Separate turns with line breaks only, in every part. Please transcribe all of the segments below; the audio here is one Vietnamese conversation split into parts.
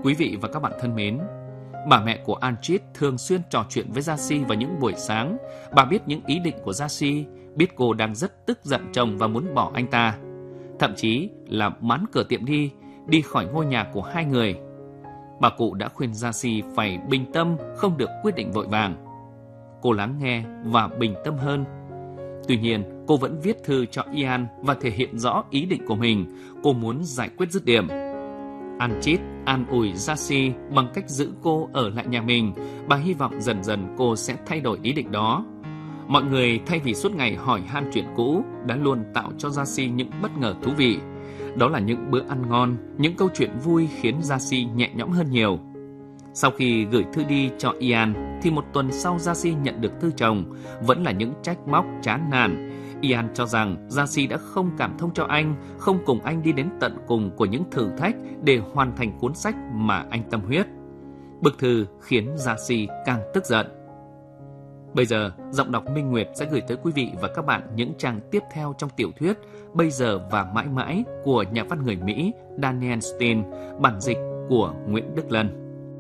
Quý vị và các bạn thân mến, bà mẹ của Anchit thường xuyên trò chuyện với Jaci vào những buổi sáng. Bà biết những ý định của Jaci, biết cô đang rất tức giận chồng và muốn bỏ anh ta. Thậm chí là bán cửa tiệm đi khỏi ngôi nhà của hai người. Bà cụ đã khuyên Jaci phải bình tâm, không được quyết định vội vàng. Cô lắng nghe và bình tâm hơn. Tuy nhiên, cô vẫn viết thư cho Ian và thể hiện rõ ý định của mình. Cô muốn giải quyết dứt điểm. Anchit an ủi Jaci bằng cách giữ cô ở lại nhà mình. Bà hy vọng dần dần cô sẽ thay đổi ý định đó. Mọi người thay vì suốt ngày hỏi han chuyện cũ đã luôn tạo cho Jaci những bất ngờ thú vị. Đó là những bữa ăn ngon, những câu chuyện vui khiến Jaci nhẹ nhõm hơn nhiều. Sau khi gửi thư đi cho Ian thì một tuần sau Jaci nhận được thư chồng, vẫn là những trách móc chán nản. Ian cho rằng Jaci đã không cảm thông cho anh, không cùng anh đi đến tận cùng của những thử thách để hoàn thành cuốn sách mà anh tâm huyết. Bức thư khiến Jaci càng tức giận. Bây giờ, giọng đọc Minh Nguyệt sẽ gửi tới quý vị và các bạn những trang tiếp theo trong tiểu thuyết Bây giờ và mãi mãi của nhà văn người Mỹ Danielle Steel, bản dịch của Nguyễn Đức Lân.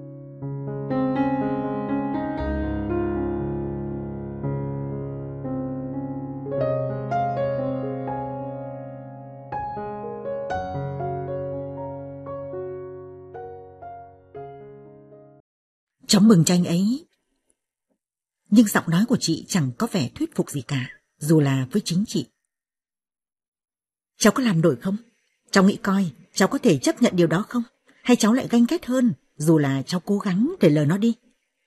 Cháu mừng cho anh ấy. Nhưng giọng nói của chị chẳng có vẻ thuyết phục gì cả, dù là với chính chị. Cháu có làm nổi không? Cháu nghĩ coi, cháu có thể chấp nhận điều đó không? Hay cháu lại ganh ghét hơn, dù là cháu cố gắng để lờ nó đi?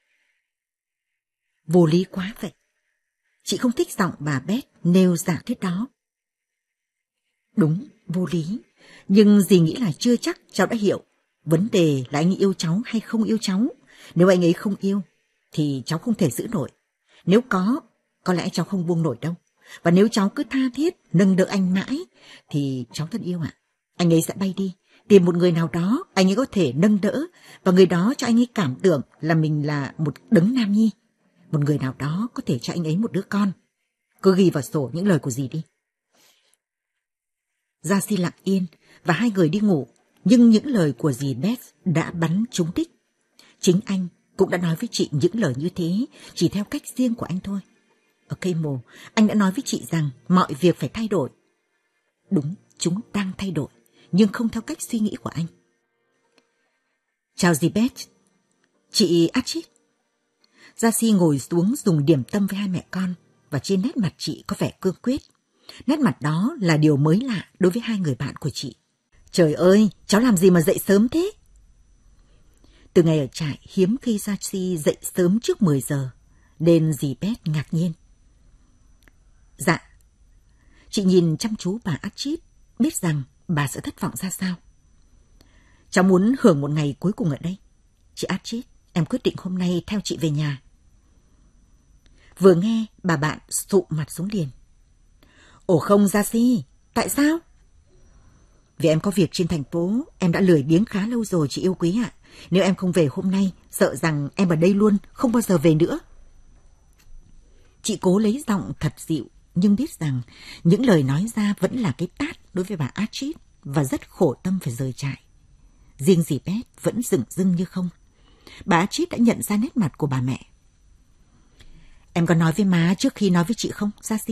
Vô lý quá vậy. Chị không thích giọng bà Beth nêu giả thuyết đó. Đúng, vô lý. Nhưng dì nghĩ là chưa chắc cháu đã hiểu. Vấn đề là anh yêu cháu hay không yêu cháu. Nếu anh ấy không yêu, thì cháu không thể giữ nổi. Nếu có lẽ cháu không buông nổi đâu. Và nếu cháu cứ tha thiết, nâng đỡ anh mãi, thì cháu thân yêu ạ, anh ấy sẽ bay đi, tìm một người nào đó anh ấy có thể nâng đỡ, và người đó cho anh ấy cảm tưởng là mình là một đấng nam nhi. Một người nào đó có thể cho anh ấy một đứa con. Cứ ghi vào sổ những lời của dì đi. Jaci lặng yên, và hai người đi ngủ, nhưng những lời của dì Beth đã bắn trúng đích. Chính anh cũng đã nói với chị những lời như thế, chỉ theo cách riêng của anh thôi. Ở cây mồ, anh đã nói với chị rằng mọi việc phải thay đổi. Đúng, chúng đang thay đổi, nhưng không theo cách suy nghĩ của anh. Chào dì Beth. Chị Archie. Jaci ngồi xuống dùng điểm tâm với hai mẹ con, và trên nét mặt chị có vẻ cương quyết. Nét mặt đó là điều mới lạ đối với hai người bạn của chị. Trời ơi, cháu làm gì mà dậy sớm thế? Từ ngày ở trại, hiếm khi Jaci dậy sớm trước 10 giờ, nên dì Beth ngạc nhiên. Dạ. Chị nhìn chăm chú bà Archit, biết rằng bà sẽ thất vọng ra sao. Cháu muốn hưởng một ngày cuối cùng ở đây. Chị Archit, em quyết định hôm nay theo chị về nhà. Vừa nghe, bà bạn sụ mặt xuống liền. Ồ không, Jaci, tại sao? Vì em có việc trên thành phố, em đã lười biếng khá lâu rồi chị yêu quý ạ. Nếu em không về hôm nay, sợ rằng em ở đây luôn, không bao giờ về nữa. Chị cố lấy giọng thật dịu, nhưng biết rằng những lời nói ra vẫn là cái tát đối với bà Archit, và rất khổ tâm phải rời trại. Riêng dì Beth vẫn dửng dưng như không. Bà Archit đã nhận ra nét mặt của bà mẹ. Em có nói với má trước khi nói với chị không, Jaci?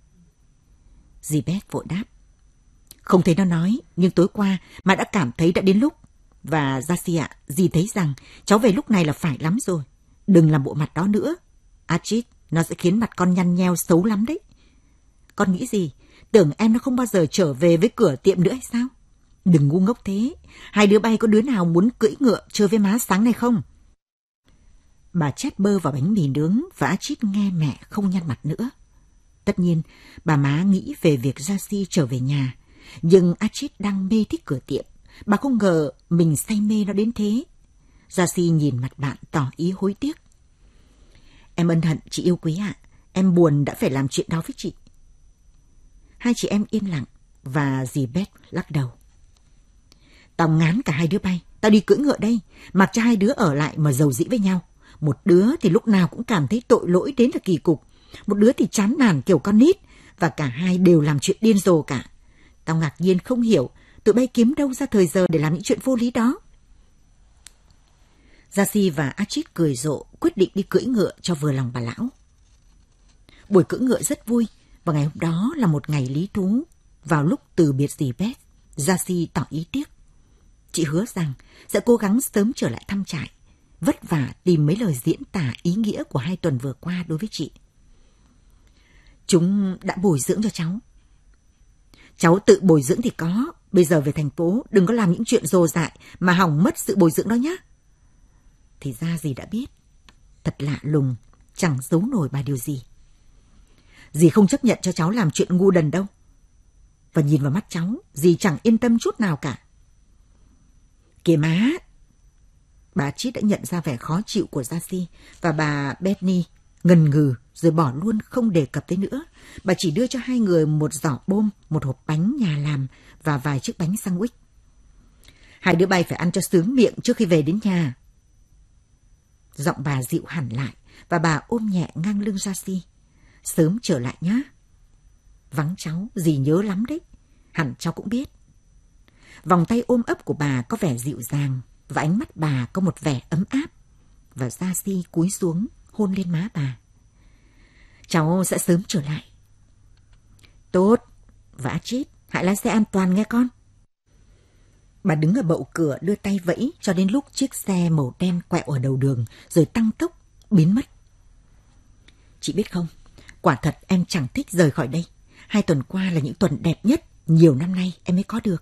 Dì Beth vội đáp. Không thấy nó nói, nhưng tối qua má đã cảm thấy đã đến lúc. Và Jaci ạ, dì thấy rằng cháu về lúc này là phải lắm rồi. Đừng làm bộ mặt đó nữa. Archit, nó sẽ khiến mặt con nhăn nheo xấu lắm đấy. Con nghĩ gì? Tưởng em nó không bao giờ trở về với cửa tiệm nữa hay sao? Đừng ngu ngốc thế. Hai đứa bay có đứa nào muốn cưỡi ngựa chơi với má sáng nay không? Bà chét bơ vào bánh mì nướng và Archit nghe mẹ không nhăn mặt nữa. Tất nhiên, bà má nghĩ về việc Jaci trở về nhà. Nhưng Archit đang mê thích cửa tiệm. Bà không ngờ mình say mê nó đến thế. Jaci nhìn mặt bạn tỏ ý hối tiếc. Em ân hận chị yêu quý ạ. Em buồn đã phải làm chuyện đó với chị. Hai chị em yên lặng và dì Beth lắc đầu. Tao ngán cả hai đứa bay. Tao đi cưỡi ngựa đây. Mặc cho hai đứa ở lại mà giàu dĩ với nhau. Một đứa thì lúc nào cũng cảm thấy tội lỗi đến là kỳ cục. Một đứa thì chán nản kiểu con nít. Và cả hai đều làm chuyện điên rồ cả. Tao ngạc nhiên không hiểu tụi bay kiếm đâu ra thời giờ để làm những chuyện vô lý đó. Darcy và Archie cười rộ, quyết định đi cưỡi ngựa cho vừa lòng bà lão. Buổi cưỡi ngựa rất vui, và ngày hôm đó là một ngày lý thú. Vào lúc từ biệt dì Beth, Darcy tỏ ý tiếc. Chị hứa rằng sẽ cố gắng sớm trở lại thăm trại, vất vả tìm mấy lời diễn tả ý nghĩa của 2 tuần vừa qua đối với chị. Chúng đã bồi dưỡng cho cháu. Cháu tự bồi dưỡng thì có, bây giờ về thành phố đừng có làm những chuyện rồ dại mà hỏng mất sự bồi dưỡng đó nhé. Thì ra dì đã biết. Thật lạ lùng, chẳng giấu nổi bà điều gì. Dì không chấp nhận cho cháu làm chuyện ngu đần đâu. Và nhìn vào mắt cháu, dì chẳng yên tâm chút nào cả. Kìa má! Bà Chít đã nhận ra vẻ khó chịu của Darcy, và bà Bethany ngần ngừ rồi bỏ luôn không đề cập tới nữa. Bà chỉ đưa cho 2 người một giỏ bôm, một hộp bánh nhà làm và vài chiếc bánh sandwich. 2 đứa bay phải ăn cho sướng miệng trước khi về đến nhà. Giọng bà dịu hẳn lại và bà ôm nhẹ ngang lưng Darcy. Sớm trở lại nhá. Vắng cháu, dì nhớ lắm đấy. Hẳn cháu cũng biết. Vòng tay ôm ấp của bà có vẻ dịu dàng và ánh mắt bà có một vẻ ấm áp. Và Darcy cúi xuống hôn lên má bà. Cháu sẽ sớm trở lại. Tốt. Và Archie, hãy lái xe an toàn nghe con. Bà đứng ở bậu cửa đưa tay vẫy cho đến lúc chiếc xe màu đen quẹo ở đầu đường rồi tăng tốc biến mất. Chị biết không, quả thật em chẳng thích rời khỏi đây. 2 tuần qua là những tuần đẹp nhất nhiều năm nay em mới có được.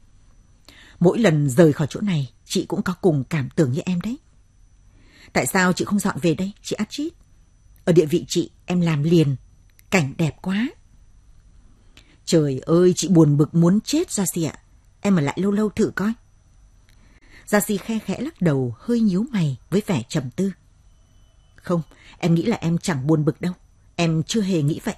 Mỗi lần rời khỏi chỗ này, chị cũng có cùng cảm tưởng như em đấy. Tại sao chị không dọn về đây, chị Archie? Ở địa vị chị, em làm liền. Cảnh đẹp quá. Trời ơi, chị buồn bực muốn chết Darcy ạ. Em ở lại lâu lâu thử coi. Darcy khe khẽ lắc đầu, hơi nhíu mày với vẻ trầm tư. Không, em nghĩ là em chẳng buồn bực đâu. Em chưa hề nghĩ vậy.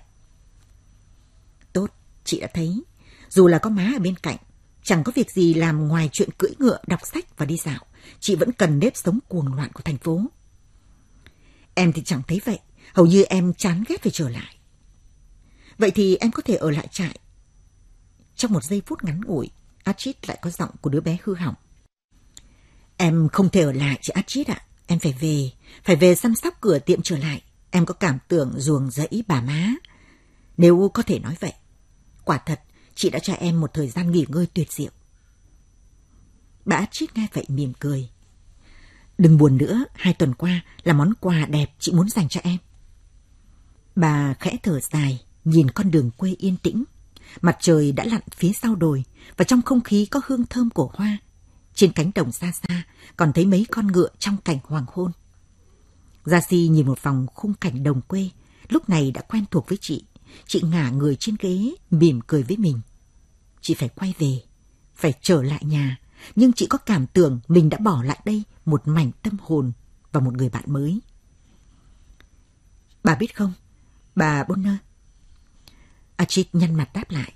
Tốt, chị đã thấy. Dù là có má ở bên cạnh, chẳng có việc gì làm ngoài chuyện cưỡi ngựa, đọc sách và đi dạo. Chị vẫn cần nếp sống cuồng loạn của thành phố. Em thì chẳng thấy vậy. Hầu như em chán ghét phải trở lại. Vậy thì em có thể ở lại trại. Trong một giây phút ngắn ngủi, Archie lại có giọng của đứa bé hư hỏng. Em không thể ở lại, chị Archie ạ. Em phải về săn sóc cửa tiệm trở lại. Em có cảm tưởng ruồng rẫy bà má. Nếu có thể nói vậy. Quả thật, chị đã cho em một thời gian nghỉ ngơi tuyệt diệu. Bà Archie nghe vậy mỉm cười. Đừng buồn nữa, 2 tuần qua là món quà đẹp chị muốn dành cho em. Bà khẽ thở dài, nhìn con đường quê yên tĩnh. Mặt trời đã lặn phía sau đồi và trong không khí có hương thơm của hoa. Trên cánh đồng xa xa còn thấy mấy con ngựa trong cảnh hoàng hôn. Darcy nhìn một vòng khung cảnh đồng quê, lúc này đã quen thuộc với chị. Chị ngả người trên ghế, mỉm cười với mình. Chị phải quay về, phải trở lại nhà, nhưng chị có cảm tưởng mình đã bỏ lại đây một mảnh tâm hồn và một người bạn mới. Bà biết không, bà Bonner? Archie nhăn mặt đáp lại.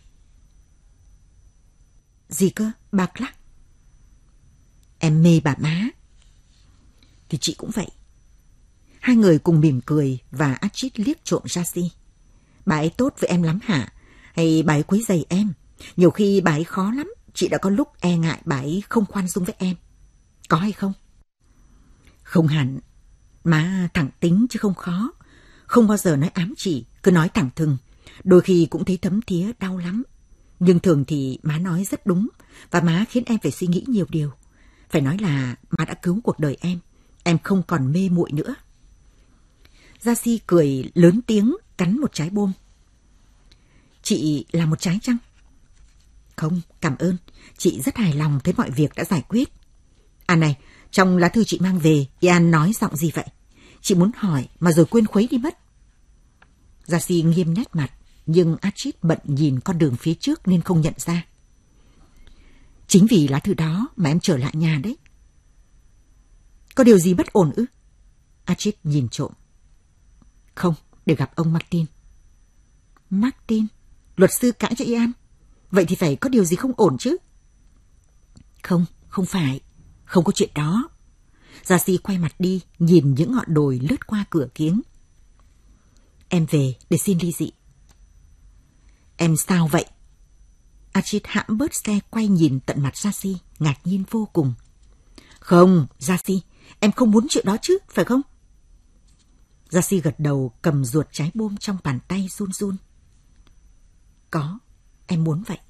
Gì cơ, bà Clark? Em mê bà má. Thì chị cũng vậy. 2 người cùng mỉm cười và Archie liếc trộm Darcy. Bà ấy tốt với em lắm hả? Hay bà ấy quấy rầy em? Nhiều khi bà ấy khó lắm. Chị đã có lúc e ngại bà ấy không khoan dung với em. Có hay không? Không hẳn. Má thẳng tính chứ không khó. Không bao giờ nói ám chỉ, cứ nói thẳng thừng. Đôi khi cũng thấy thấm thía đau lắm. Nhưng thường thì má nói rất đúng. Và má khiến em phải suy nghĩ nhiều điều. Phải nói là má đã cứu cuộc đời em. Em không còn mê muội nữa. Darcy cười lớn tiếng cắn một trái bôm. Chị làm một trái chăng? Không, cảm ơn. Chị rất hài lòng thấy mọi việc đã giải quyết. À này, trong lá thư chị mang về, Ian nói giọng gì vậy? Chị muốn hỏi mà rồi quên khuấy đi mất. Darcy nghiêm nét mặt, nhưng Archie bận nhìn con đường phía trước nên không nhận ra. Chính vì lá thư đó mà em trở lại nhà đấy. Có điều gì bất ổn ư? Archie nhìn trộm. Không, để gặp ông Martin. Martin? Luật sư cãi cho Ian? Vậy thì phải có điều gì không ổn chứ? Không, không phải. Không có chuyện đó. Darcy quay mặt đi, nhìn những ngọn đồi lướt qua cửa kiếng. Em về để xin ly dị. Em sao vậy? Archie hãm bớt xe quay nhìn tận mặt Darcy, ngạc nhiên vô cùng. Không, Darcy, em không muốn chuyện đó chứ, phải không? Gia-si gật đầu, cầm ruột trái bôm trong bàn tay run run. Có, em muốn vậy.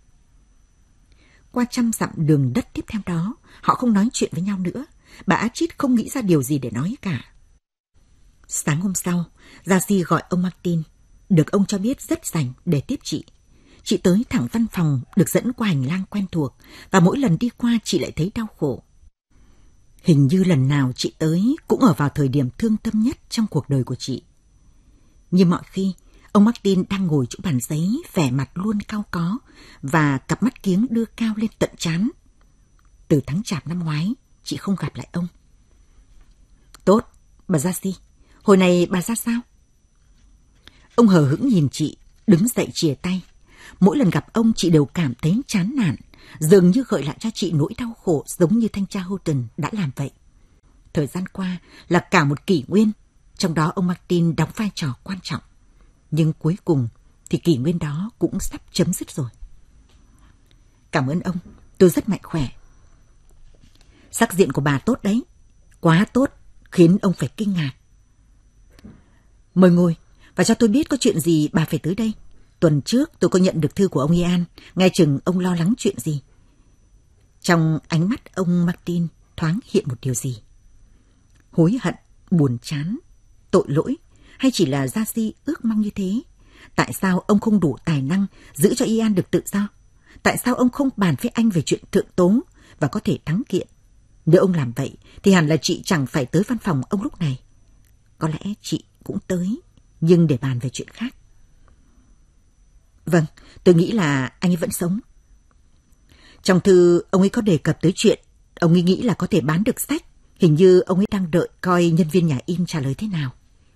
Qua 100 dặm đường đất tiếp theo đó, họ không nói chuyện với nhau nữa. Bà Achit không nghĩ ra điều gì để nói cả. Sáng hôm sau, Gia-si gọi ông Martin, được ông cho biết rất rảnh để tiếp chị. Chị tới thẳng văn phòng, được dẫn qua hành lang quen thuộc, và mỗi lần đi qua chị lại thấy đau khổ. Hình như lần nào chị tới cũng ở vào thời điểm thương tâm nhất trong cuộc đời của chị. Như mọi khi, ông Martin đang ngồi chỗ bàn giấy, vẻ mặt luôn cau có, và cặp mắt kiếng đưa cao lên tận trán. Từ tháng Chạp năm ngoái, chị không gặp lại ông. Tốt, bà Gia-si, hồi này bà ra sao? Ông hờ hững nhìn chị, đứng dậy chìa tay. Mỗi lần gặp ông chị đều cảm thấy chán nản, dường như gợi lại cho chị nỗi đau khổ giống như thanh tra Houghton đã làm vậy. Thời gian qua là cả một kỷ nguyên, trong đó ông Martin đóng vai trò quan trọng. Nhưng cuối cùng thì kỷ nguyên đó cũng sắp chấm dứt rồi. Cảm ơn ông, tôi rất mạnh khỏe. Sắc diện của bà tốt đấy, quá tốt, khiến ông phải kinh ngạc. Mời ngồi, và cho tôi biết có chuyện gì bà phải tới đây. Tuần trước tôi có nhận được thư của ông Ian, nghe chừng ông lo lắng chuyện gì. Trong ánh mắt ông Martin thoáng hiện một điều gì. Hối hận, buồn chán, tội lỗi, hay chỉ là Gia-si ước mong như thế? Tại sao ông không đủ tài năng giữ cho Ian được tự do? Tại sao ông không bàn với anh về chuyện thượng tố và có thể thắng kiện? Nếu ông làm vậy thì hẳn là chị chẳng phải tới văn phòng ông lúc này. Có lẽ chị cũng tới, nhưng để bàn về chuyện khác. Vâng, tôi nghĩ là anh ấy vẫn sống. Trong thư, ông ấy có đề cập tới chuyện ông ấy nghĩ là có thể bán được sách. Hình như ông ấy đang đợi coi nhân viên nhà in trả lời thế nào.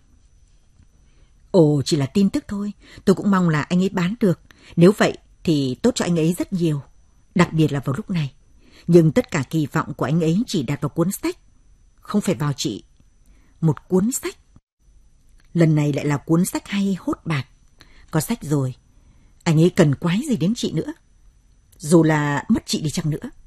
Ồ, chỉ là tin tức thôi. Tôi cũng mong là anh ấy bán được. Nếu vậy thì tốt cho anh ấy rất nhiều, đặc biệt là vào lúc này. Nhưng tất cả kỳ vọng của anh ấy chỉ đặt vào cuốn sách, không phải vào chị. Một cuốn sách. Lần này lại là cuốn sách hay hốt bạc. Có sách rồi, anh ấy cần quái gì đến chị nữa, dù là mất chị đi chăng nữa.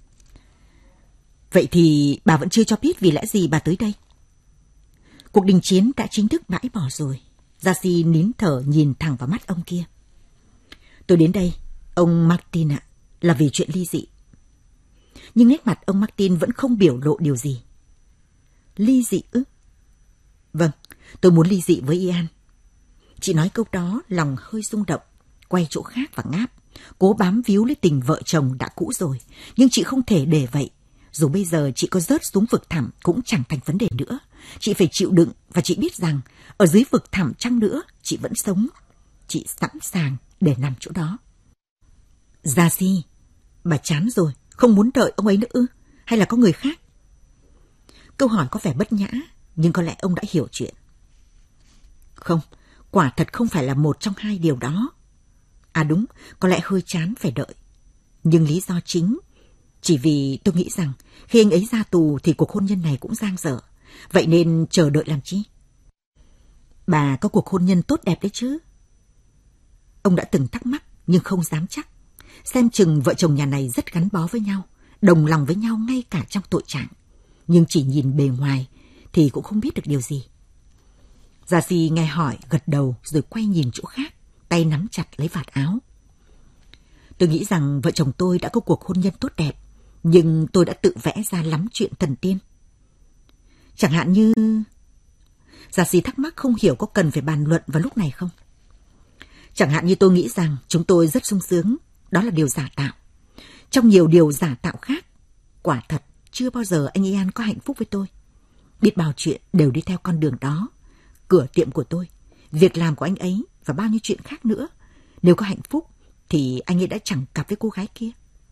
Vậy thì bà vẫn chưa cho biết vì lẽ gì bà tới đây. Cuộc đình chiến đã chính thức bãi bỏ rồi. Gia-si nín thở nhìn thẳng vào mắt ông kia. Tôi đến đây, ông Martin ạ, là vì chuyện ly dị. Nhưng nét mặt ông Martin vẫn không biểu lộ điều gì. Ly dị ư? Vâng, tôi muốn ly dị với Ian. Chị nói câu đó, lòng hơi rung động, quay chỗ khác và ngáp, cố bám víu lấy tình vợ chồng đã cũ rồi. Nhưng chị không thể để vậy. Dù bây giờ chị có rớt xuống vực thẳm cũng chẳng thành vấn đề nữa. Chị phải chịu đựng, và chị biết rằng ở dưới vực thẳm chăng nữa chị vẫn sống. Chị sẵn sàng để nằm chỗ đó. Gia-si, bà chán rồi, không muốn đợi ông ấy nữa ư? Hay là có người khác? Câu hỏi có vẻ bất nhã, nhưng có lẽ ông đã hiểu chuyện. Không, quả thật không phải là một trong hai điều đó. À đúng, có lẽ hơi chán phải đợi. Nhưng lý do chính chỉ vì tôi nghĩ rằng khi anh ấy ra tù thì cuộc hôn nhân này cũng dang dở. Vậy nên chờ đợi làm chi? Bà có cuộc hôn nhân tốt đẹp đấy chứ? Ông đã từng thắc mắc nhưng không dám chắc. Xem chừng vợ chồng nhà này rất gắn bó với nhau, đồng lòng với nhau ngay cả trong tội trạng. Nhưng chỉ nhìn bề ngoài thì cũng không biết được điều gì. Gia-si nghe hỏi, gật đầu rồi quay nhìn chỗ khác, tay nắm chặt lấy vạt áo. Tôi nghĩ rằng vợ chồng tôi đã có cuộc hôn nhân tốt đẹp, nhưng tôi đã tự vẽ ra lắm chuyện thần tiên. Chẳng hạn như... Gia-si thắc mắc không hiểu có cần phải bàn luận vào lúc này không? Chẳng hạn như tôi nghĩ rằng chúng tôi rất sung sướng, đó là điều giả tạo. Trong nhiều điều giả tạo khác, quả thật chưa bao giờ anh Ian có hạnh phúc với tôi. Biết bao chuyện đều đi theo con đường đó. Cửa tiệm của tôi, việc làm của anh ấy và bao nhiêu chuyện khác nữa. Nếu có hạnh phúc thì anh ấy đã chẳng cặp với cô gái kia.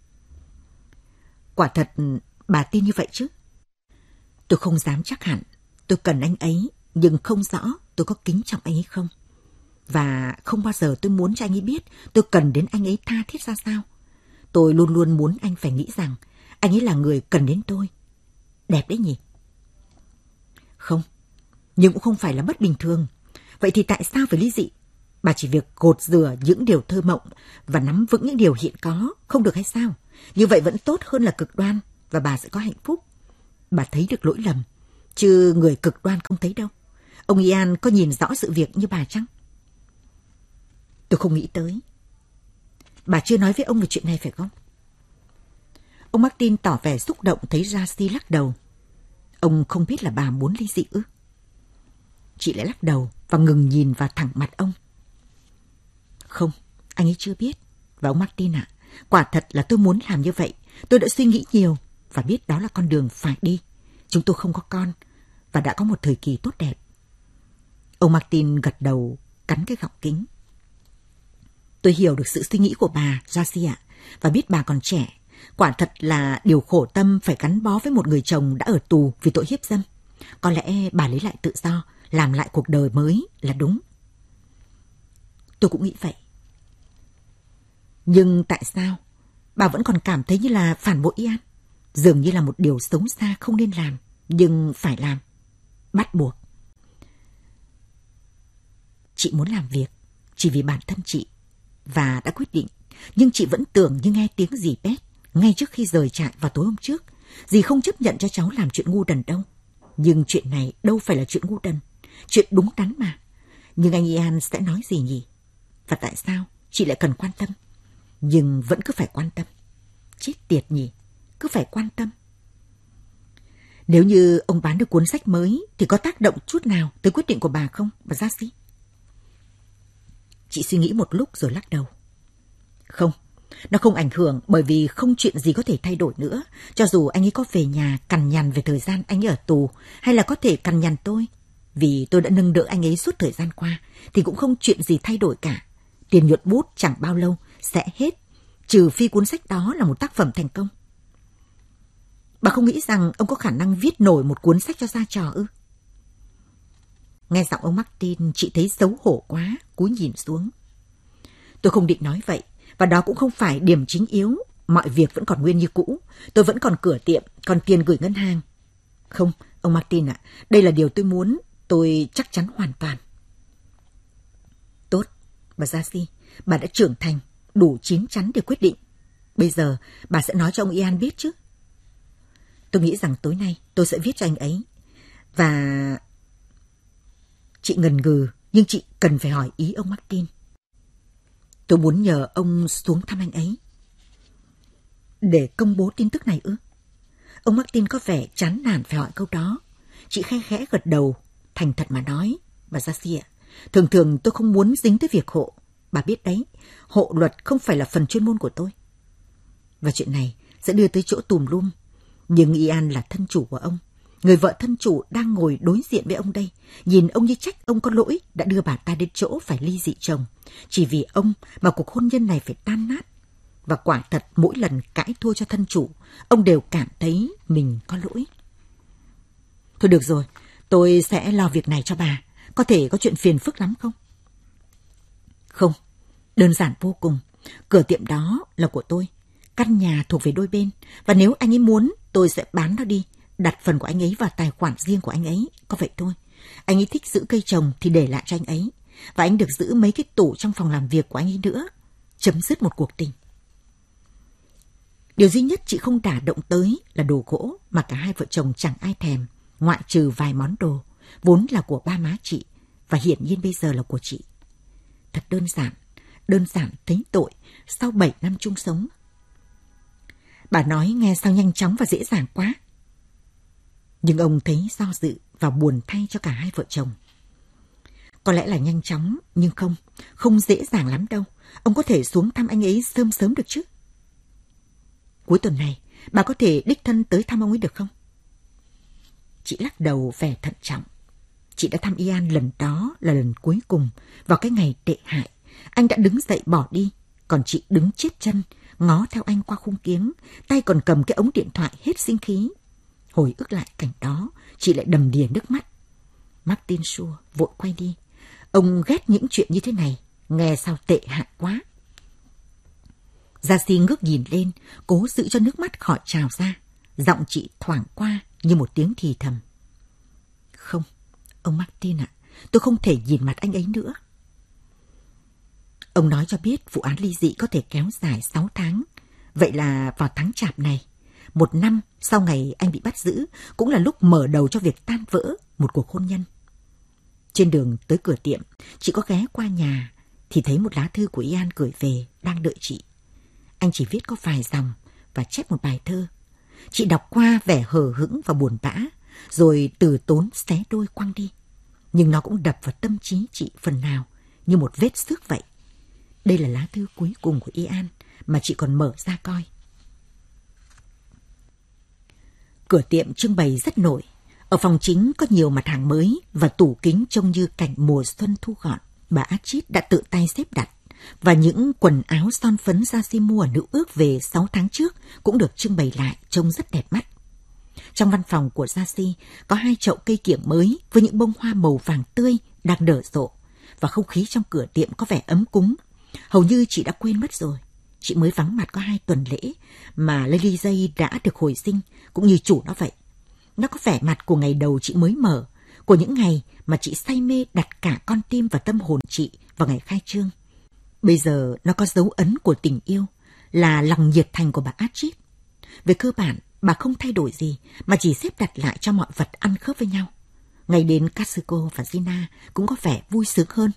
Quả thật bà tin như vậy chứ? Tôi không dám chắc hẳn. Tôi cần anh ấy, nhưng không rõ tôi có kính trọng anh ấy không. Và không bao giờ tôi muốn cho anh ấy biết tôi cần đến anh ấy tha thiết ra sao. Tôi luôn luôn muốn anh phải nghĩ rằng anh ấy là người cần đến tôi. Đẹp đấy nhỉ? Không, nhưng cũng không phải là bất bình thường. Vậy thì tại sao phải ly dị? Bà chỉ việc gột rửa những điều thơ mộng và nắm vững những điều hiện có, không được hay sao? Như vậy vẫn tốt hơn là cực đoan, và bà sẽ có hạnh phúc. bà thấy được lỗi lầm, chứ người cực đoan không thấy đâu. Ông Ian có nhìn rõ sự việc như bà chăng? Tôi không nghĩ tới. Bà chưa nói với ông về chuyện này phải không? Ông Martin tỏ vẻ xúc động thấy Darcy lắc đầu. Ông không biết là bà muốn ly dị ư? Chị lại lắc đầu và ngừng nhìn vào thẳng mặt ông. Không, anh ấy chưa biết. Và ông Martin ạ, quả thật là tôi muốn làm như vậy. Tôi đã suy nghĩ nhiều và biết đó là con đường phải đi. Chúng tôi không có con và đã có một thời kỳ tốt đẹp. Ông Martin gật đầu, cắn cái gọng kính. Tôi hiểu được sự suy nghĩ của bà, Darcy ạ, và biết bà còn trẻ. Quả thật là điều khổ tâm phải gắn bó với một người chồng đã ở tù vì tội hiếp dâm. Có lẽ bà lấy lại tự do, làm lại cuộc đời mới là đúng. Tôi cũng nghĩ vậy. Nhưng tại sao bà vẫn còn cảm thấy như là phản bội Ian? Dường như là một điều xấu xa không nên làm, nhưng phải làm. Bắt buộc. Chị muốn làm việc chỉ vì bản thân chị và đã quyết định. Nhưng chị vẫn tưởng như nghe tiếng dì Beth ngay trước khi rời trại vào tối hôm trước. Dì không chấp nhận cho cháu làm chuyện ngu đần đâu. Nhưng chuyện này đâu phải là chuyện ngu đần. Chuyện đúng đắn mà. Nhưng anh Ian sẽ nói gì nhỉ? Và tại sao chị lại cần quan tâm? Nhưng vẫn cứ phải quan tâm. Chết tiệt nhỉ, cứ phải quan tâm. Nếu như ông bán được cuốn sách mới thì có tác động chút nào tới quyết định của bà không, bà Darcy? Chị suy nghĩ một lúc rồi lắc đầu. Không, nó không ảnh hưởng bởi vì không chuyện gì có thể thay đổi nữa. Cho dù anh ấy có về nhà cằn nhằn về thời gian anh ấy ở tù, hay là có thể cằn nhằn tôi, vì tôi đã nâng đỡ anh ấy suốt thời gian qua, thì cũng không chuyện gì thay đổi cả. Tiền nhuận bút chẳng bao lâu sẽ hết, trừ phi cuốn sách đó là một tác phẩm thành công. Bà không nghĩ rằng ông có khả năng viết nổi một cuốn sách cho ra trò ư? Nghe giọng ông Martin, chị thấy xấu hổ quá, cúi nhìn xuống. Tôi không định nói vậy, và đó cũng không phải điểm chính yếu. Mọi việc vẫn còn nguyên như cũ. Tôi vẫn còn cửa tiệm, còn tiền gửi ngân hàng. Không, ông Martin ạ, đây là điều tôi muốn. Tôi chắc chắn hoàn toàn. Tốt, bà Darcy, bà đã trưởng thành, đủ chín chắn để quyết định. Bây giờ, bà sẽ nói cho ông Ian biết chứ? Tôi nghĩ rằng tối nay tôi sẽ viết cho anh ấy. Và... Chị ngần ngừ, nhưng chị cần phải hỏi ý ông Martin. Tôi muốn nhờ ông xuống thăm anh ấy. Để công bố tin tức này ư? Ông Martin có vẻ chán nản phải hỏi câu đó. Chị khẽ khẽ gật đầu, thành thật mà nói. Bà Darcy ạ, thường thường tôi không muốn dính tới việc hộ. Bà biết đấy, hộ luật không phải là phần chuyên môn của tôi. Và chuyện này sẽ đưa tới chỗ tùm lum. Nhưng Ian là thân chủ của ông. Người vợ thân chủ đang ngồi đối diện với ông đây. Nhìn ông như trách ông có lỗi đã đưa bà ta đến chỗ phải ly dị chồng. Chỉ vì ông mà cuộc hôn nhân này phải tan nát. Và quả thật mỗi lần cãi thua cho thân chủ, ông đều cảm thấy mình có lỗi. Thôi được rồi, tôi sẽ lo việc này cho bà. Có thể có chuyện phiền phức lắm không? Không, đơn giản vô cùng. Cửa tiệm đó là của tôi. Căn nhà thuộc về đôi bên. Và nếu anh ấy muốn, tôi sẽ bán nó đi. Đặt phần của anh ấy vào tài khoản riêng của anh ấy. Có vậy thôi. Anh ấy thích giữ cây trồng thì để lại cho anh ấy. Và anh được giữ mấy cái tủ trong phòng làm việc của anh ấy nữa. Chấm dứt một cuộc tình. Điều duy nhất chị không đả động tới là đồ gỗ mà cả hai vợ chồng chẳng ai thèm, ngoại trừ vài món đồ, vốn là của ba má chị và hiển nhiên bây giờ là của chị. Thật đơn giản thấy tội sau 7 năm chung sống. Bà nói nghe sao nhanh chóng và dễ dàng quá. Nhưng ông thấy do dự và buồn thay cho cả hai vợ chồng. Có lẽ là nhanh chóng, nhưng không dễ dàng lắm đâu. Ông có thể xuống thăm anh ấy sớm được chứ. Cuối tuần này, bà có thể đích thân tới thăm ông ấy được không? Chị lắc đầu vẻ thận trọng. Chị đã thăm Ian lần đó là lần cuối cùng, vào cái ngày tệ hại. Anh đã đứng dậy bỏ đi, còn chị đứng chết chân, ngó theo anh qua khung kiếng, tay còn cầm cái ống điện thoại hết sinh khí. Hồi ức lại cảnh đó, chị lại đầm đìa nước mắt. Martin Shaw vội quay đi. Ông ghét những chuyện như thế này, nghe sao tệ hại quá. Darcy ngước nhìn lên, cố giữ cho nước mắt khỏi trào ra. Giọng chị thoảng qua như một tiếng thì thầm. Không, ông Martin ạ, tôi không thể nhìn mặt anh ấy nữa. Ông nói cho biết vụ án ly dị có thể kéo dài 6 tháng. Vậy là vào tháng Chạp này, 1 năm sau ngày anh bị bắt giữ, cũng là lúc mở đầu cho việc tan vỡ một cuộc hôn nhân. Trên đường tới cửa tiệm, chị có ghé qua nhà thì thấy một lá thư của Ian gửi về đang đợi chị. Anh chỉ viết có vài dòng và chép một bài thơ. Chị đọc qua vẻ hờ hững và buồn bã, rồi từ tốn xé đôi quăng đi. Nhưng nó cũng đập vào tâm trí chị phần nào như một vết xước vậy. Đây là lá thư cuối cùng của Ian mà chị còn mở ra coi. Cửa tiệm trưng bày rất nổi. Ở phòng chính có nhiều mặt hàng mới và tủ kính trông như cảnh mùa xuân thu gọn. Bà Archie đã tự tay xếp đặt. Và những quần áo son phấn Gia mua ở Nữ Ước về 6 tháng trước cũng được trưng bày lại, trông rất đẹp mắt. Trong văn phòng của Gia có 2 chậu cây kiểng mới với những bông hoa màu vàng tươi đang nở rộ. Và không khí trong cửa tiệm có vẻ ấm cúng. Hầu như chị đã quên mất rồi. Chị mới vắng mặt có 2 tuần lễ mà Lily J đã được hồi sinh, cũng như chủ nó vậy. Nó có vẻ mặt của ngày đầu chị mới mở, của những ngày mà chị say mê đặt cả con tim và tâm hồn chị vào ngày khai trương. Bây giờ nó có dấu ấn của tình yêu, là lòng nhiệt thành của bà Archie. Về cơ bản, bà không thay đổi gì mà chỉ xếp đặt lại cho mọi vật ăn khớp với nhau. Ngày đến Katsuko và Gina cũng có vẻ vui sướng hơn.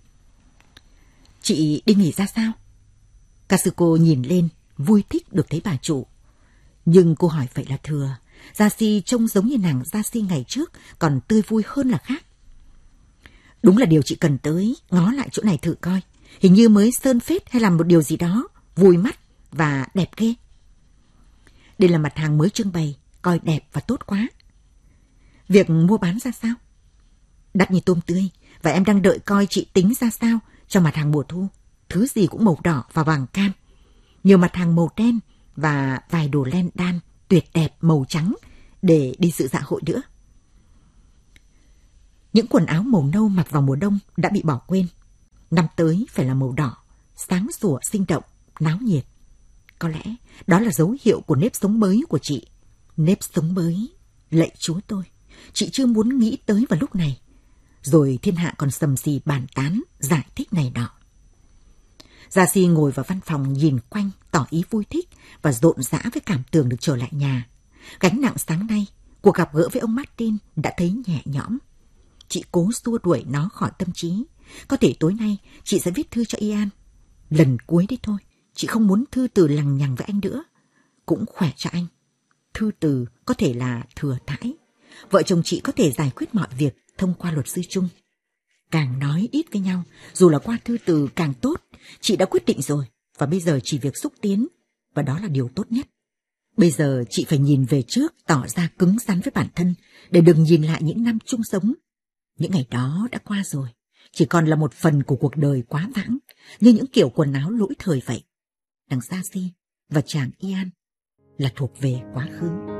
Chị đi nghỉ ra sao? Katsuko nhìn lên, vui thích được thấy bà chủ. Nhưng cô hỏi vậy là thừa. Gia trông giống như nàng Gia ngày trước, còn tươi vui hơn là khác. Đúng là điều chị cần tới, ngó lại chỗ này thử coi. Hình như mới sơn phết hay làm một điều gì đó, vui mắt và đẹp ghê. Đây là mặt hàng mới trưng bày, coi đẹp và tốt quá. Việc mua bán ra sao? Đắt như tôm tươi, và em đang đợi coi chị tính ra sao cho mặt hàng mùa thu. Thứ gì cũng màu đỏ và vàng cam. Nhiều mặt hàng màu đen và vài đồ len đan tuyệt đẹp màu trắng để đi dự dạ hội nữa. Những quần áo màu nâu mặc vào mùa đông đã bị bỏ quên. Năm tới phải là màu đỏ, sáng sủa sinh động, náo nhiệt. Có lẽ đó là dấu hiệu của nếp sống mới của chị. Nếp sống mới, lạy Chúa tôi, chị chưa muốn nghĩ tới vào lúc này. Rồi thiên hạ còn sầm xì bàn tán, giải thích này nọ. Gia ngồi vào văn phòng nhìn quanh, tỏ ý vui thích và rộn rã với cảm tưởng được trở lại nhà. Gánh nặng sáng nay, cuộc gặp gỡ với ông Martin đã thấy nhẹ nhõm. Chị cố xua đuổi nó khỏi tâm trí. Có thể tối nay chị sẽ viết thư cho Ian. Lần cuối đấy thôi, chị không muốn thư từ lằng nhằng với anh nữa. Cũng khỏe cho anh. Thư từ có thể là thừa thãi. Vợ chồng chị có thể giải quyết mọi việc thông qua luật sư chung. Càng nói ít với nhau, dù là qua thư từ càng tốt. Chị đã quyết định rồi, và bây giờ chỉ việc xúc tiến, và đó là điều tốt nhất. Bây giờ chị phải nhìn về trước, tỏ ra cứng rắn với bản thân, để đừng nhìn lại những năm chung sống. Những ngày đó đã qua rồi, chỉ còn là một phần của cuộc đời quá vãng, như những kiểu quần áo lỗi thời vậy. Đằng Gia và chàng Ian là thuộc về quá khứ.